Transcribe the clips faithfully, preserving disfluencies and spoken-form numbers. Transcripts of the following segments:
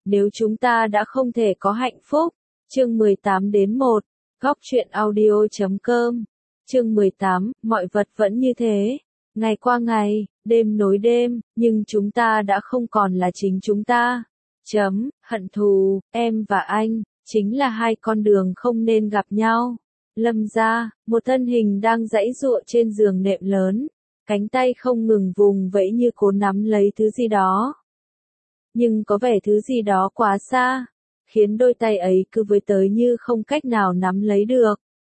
nếu chúng ta đã không thể có hạnh phúc. Chương mười tám đến một, góc truyện audio chấm com. Chương mười tám, mọi vật vẫn như thế. Ngày qua ngày, đêm nối đêm, nhưng chúng ta đã không còn là chính chúng ta. Chấm, hận thù, em và anh, chính là hai con đường không nên gặp nhau. Lâm gia, một thân hình đang giãy giụa trên giường nệm lớn, cánh tay không ngừng vùng vẫy như cố nắm lấy thứ gì đó. Nhưng có vẻ thứ gì đó quá xa, khiến đôi tay ấy cứ với tới như không cách nào nắm lấy được.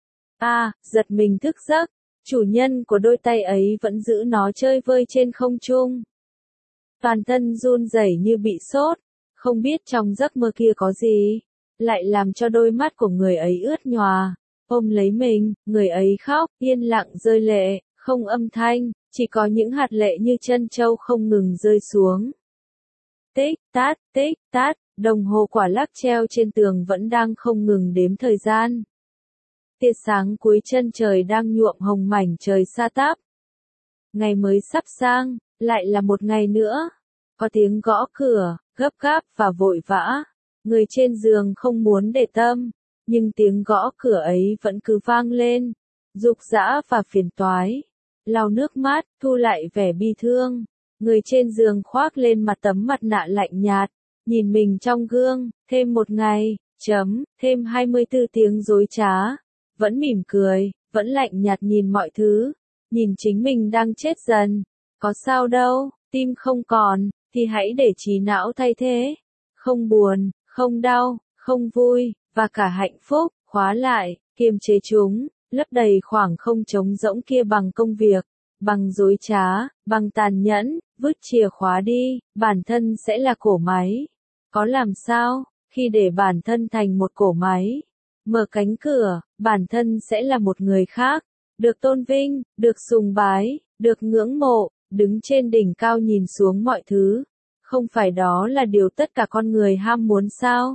À, giật mình thức giấc, chủ nhân của đôi tay ấy vẫn giữ nó chơi vơi trên không trung. Toàn thân run rẩy như bị sốt, không biết trong giấc mơ kia có gì, lại làm cho đôi mắt của người ấy ướt nhòa. Ôm lấy mình, người ấy khóc, yên lặng rơi lệ, không âm thanh, chỉ có những hạt lệ như chân trâu không ngừng rơi xuống. Tích tát, tích tát, đồng hồ quả lắc treo trên tường vẫn đang không ngừng đếm thời gian. Tia sáng cuối chân trời đang nhuộm hồng mảnh trời sa táp. Ngày mới sắp sang, lại là một ngày nữa. Có tiếng gõ cửa, gấp gáp và vội vã. Người trên giường không muốn để tâm, nhưng tiếng gõ cửa ấy vẫn cứ vang lên, rục rã và phiền toái. Lau nước mắt, thu lại vẻ bi thương. Người trên giường khoác lên mặt tấm mặt nạ lạnh nhạt, nhìn mình trong gương, thêm một ngày, chấm, thêm hai mươi tư tiếng dối trá. Vẫn mỉm cười, vẫn lạnh nhạt nhìn mọi thứ, nhìn chính mình đang chết dần. Có sao đâu, tim không còn, thì hãy để trí não thay thế. Không buồn, không đau, không vui, và cả hạnh phúc, khóa lại, kiềm chế chúng, lấp đầy khoảng không trống rỗng kia bằng công việc, bằng dối trá, bằng tàn nhẫn, vứt chìa khóa đi, bản thân sẽ là cỗ máy. Có làm sao, khi để bản thân thành một cỗ máy, mở cánh cửa, bản thân sẽ là một người khác, được tôn vinh, được sùng bái, được ngưỡng mộ, đứng trên đỉnh cao nhìn xuống mọi thứ. Không phải đó là điều tất cả con người ham muốn sao?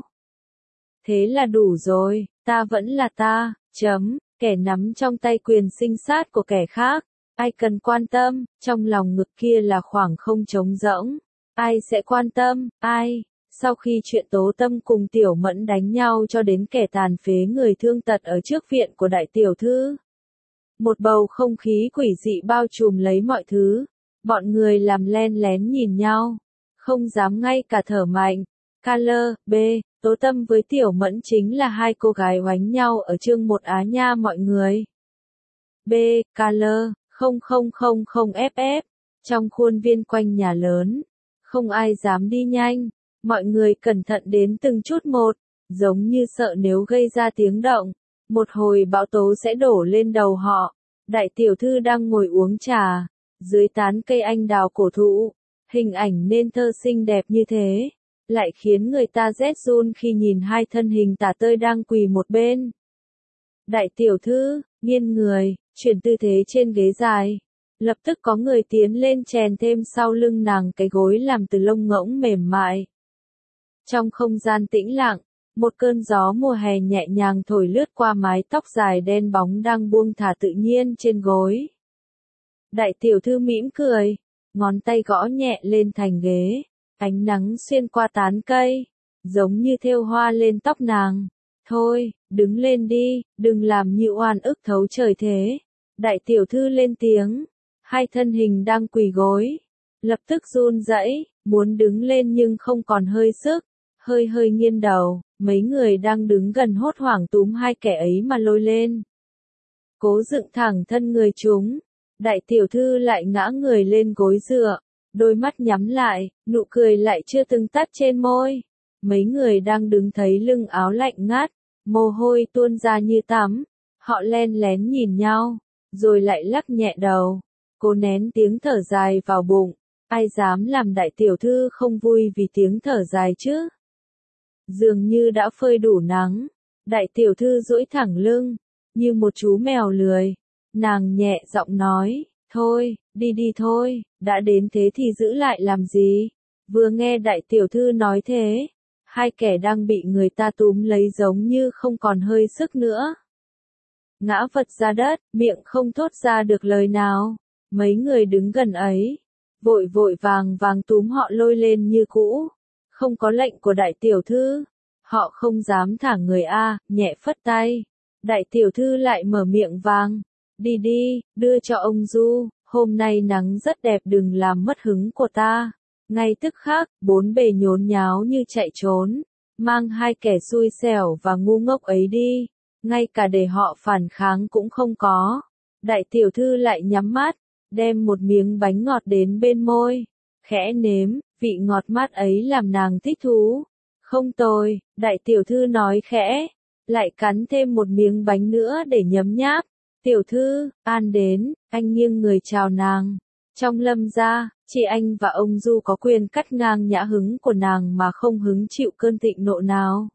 Thế là đủ rồi, ta vẫn là ta, chấm, kẻ nắm trong tay quyền sinh sát của kẻ khác. Ai cần quan tâm, trong lòng ngực kia là khoảng không trống rỗng. Ai sẽ quan tâm, ai? Sau khi chuyện Tố Tâm cùng Tiểu Mẫn đánh nhau cho đến kẻ tàn phế người thương tật ở trước viện của đại tiểu thư. Một bầu không khí quỷ dị bao trùm lấy mọi thứ. Bọn người làm len lén nhìn nhau, không dám ngay cả thở mạnh. Color, B, Tố Tâm với Tiểu Mẫn chính là hai cô gái oánh nhau ở chương một Á nha mọi người. B, Color, không không không không ép ép, trong khuôn viên quanh nhà lớn, không ai dám đi nhanh, mọi người cẩn thận đến từng chút một, giống như sợ nếu gây ra tiếng động, một hồi bão tố sẽ đổ lên đầu họ. Đại tiểu thư đang ngồi uống trà, dưới tán cây anh đào cổ thụ, hình ảnh nên thơ xinh đẹp như thế, lại khiến người ta rét run khi nhìn hai thân hình tả tơi đang quỳ một bên. Đại tiểu thư, nghiêng người, chuyển tư thế trên ghế dài. Lập tức có người tiến lên chèn thêm sau lưng nàng cái gối làm từ lông ngỗng mềm mại. Trong không gian tĩnh lặng, một cơn gió mùa hè nhẹ nhàng thổi lướt qua mái tóc dài đen bóng đang buông thả tự nhiên trên gối. Đại tiểu thư mỉm cười, ngón tay gõ nhẹ lên thành ghế, ánh nắng xuyên qua tán cây, giống như thêu hoa lên tóc nàng. Thôi, đứng lên đi, đừng làm như oan ức thấu trời thế. Đại tiểu thư lên tiếng, hai thân hình đang quỳ gối, lập tức run rẩy, muốn đứng lên nhưng không còn hơi sức, hơi hơi nghiêng đầu, mấy người đang đứng gần hốt hoảng túm hai kẻ ấy mà lôi lên. Cố dựng thẳng thân người chúng, đại tiểu thư lại ngã người lên gối dựa, đôi mắt nhắm lại, nụ cười lại chưa từng tắt trên môi. Mấy người đang đứng thấy lưng áo lạnh ngắt, mồ hôi tuôn ra như tắm, họ len lén nhìn nhau, rồi lại lắc nhẹ đầu, cố nén tiếng thở dài vào bụng. Ai dám làm đại tiểu thư không vui vì tiếng thở dài chứ? Dường như đã phơi đủ nắng, đại tiểu thư duỗi thẳng lưng, như một chú mèo lười. Nàng nhẹ giọng nói, thôi, đi đi thôi, đã đến thế thì giữ lại làm gì? Vừa nghe đại tiểu thư nói thế, hai kẻ đang bị người ta túm lấy giống như không còn hơi sức nữa. Ngã vật ra đất, miệng không thốt ra được lời nào. Mấy người đứng gần ấy, vội vội vàng vàng túm họ lôi lên như cũ. Không có lệnh của đại tiểu thư, họ không dám thả người a, nhẹ phất tay. Đại tiểu thư lại mở miệng vang, đi đi, đưa cho ông Du, hôm nay nắng rất đẹp đừng làm mất hứng của ta. Ngay tức khắc, bốn bề nhốn nháo như chạy trốn, mang hai kẻ xui xẻo và ngu ngốc ấy đi, ngay cả để họ phản kháng cũng không có. Đại tiểu thư lại nhắm mắt, đem một miếng bánh ngọt đến bên môi, khẽ nếm, vị ngọt mát ấy làm nàng thích thú. Không tồi, đại tiểu thư nói khẽ, lại cắn thêm một miếng bánh nữa để nhấm nháp. Tiểu thư, An đến, anh nghiêng người chào nàng. Trong Lâm gia, chị anh và ông Du có quyền cắt ngang nhã hứng của nàng mà không hứng chịu cơn thịnh nộ nào.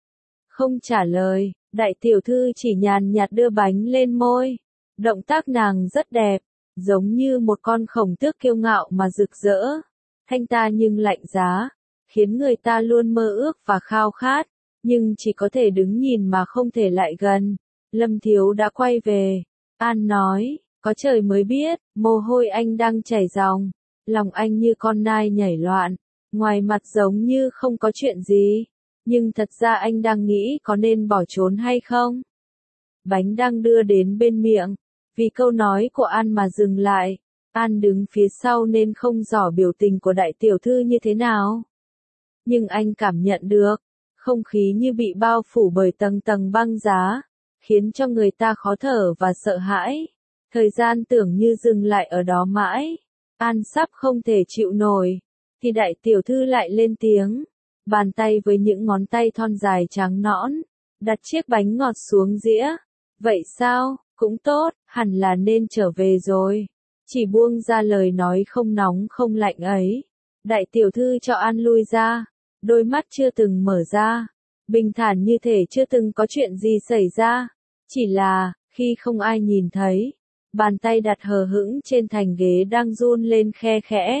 Không trả lời, đại tiểu thư chỉ nhàn nhạt đưa bánh lên môi. Động tác nàng rất đẹp, giống như một con khổng tước kiêu ngạo mà rực rỡ. Thanh ta nhưng lạnh giá, khiến người ta luôn mơ ước và khao khát, nhưng chỉ có thể đứng nhìn mà không thể lại gần. Lâm Thiếu đã quay về. An nói, có trời mới biết, mồ hôi anh đang chảy ròng, lòng anh như con nai nhảy loạn, ngoài mặt giống như không có chuyện gì, nhưng thật ra anh đang nghĩ có nên bỏ trốn hay không. Bánh đang đưa đến bên miệng, vì câu nói của An mà dừng lại. An đứng phía sau nên không rõ biểu tình của đại tiểu thư như thế nào. Nhưng anh cảm nhận được, không khí như bị bao phủ bởi tầng tầng băng giá, khiến cho người ta khó thở và sợ hãi. Thời gian tưởng như dừng lại ở đó mãi. An sắp không thể chịu nổi, thì đại tiểu thư lại lên tiếng. Bàn tay với những ngón tay thon dài trắng nõn, đặt chiếc bánh ngọt xuống dĩa. Vậy sao, cũng tốt, hẳn là nên trở về rồi. Chỉ buông ra lời nói không nóng không lạnh ấy. Đại tiểu thư cho An lui ra, đôi mắt chưa từng mở ra, bình thản như thể chưa từng có chuyện gì xảy ra. Chỉ là, khi không ai nhìn thấy, bàn tay đặt hờ hững trên thành ghế đang run lên khe khẽ.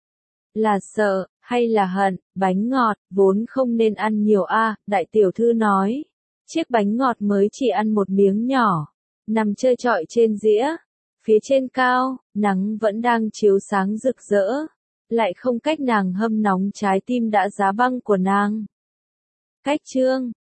Là sợ, hay là hận, bánh ngọt, vốn không nên ăn nhiều a, đại tiểu thư nói. Chiếc bánh ngọt mới chỉ ăn một miếng nhỏ, nằm trơ trọi trên dĩa. Phía trên cao, nắng vẫn đang chiếu sáng rực rỡ, lại không cách nàng hâm nóng trái tim đã giá băng của nàng. Cách chương